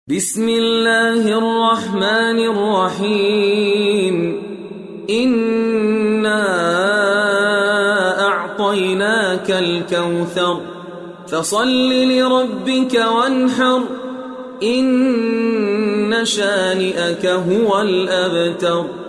بسم الله الرحمن الرحيم إنا أعطيناك الكوثر فصل لربك وانحر إن شانئك هو الأبتر.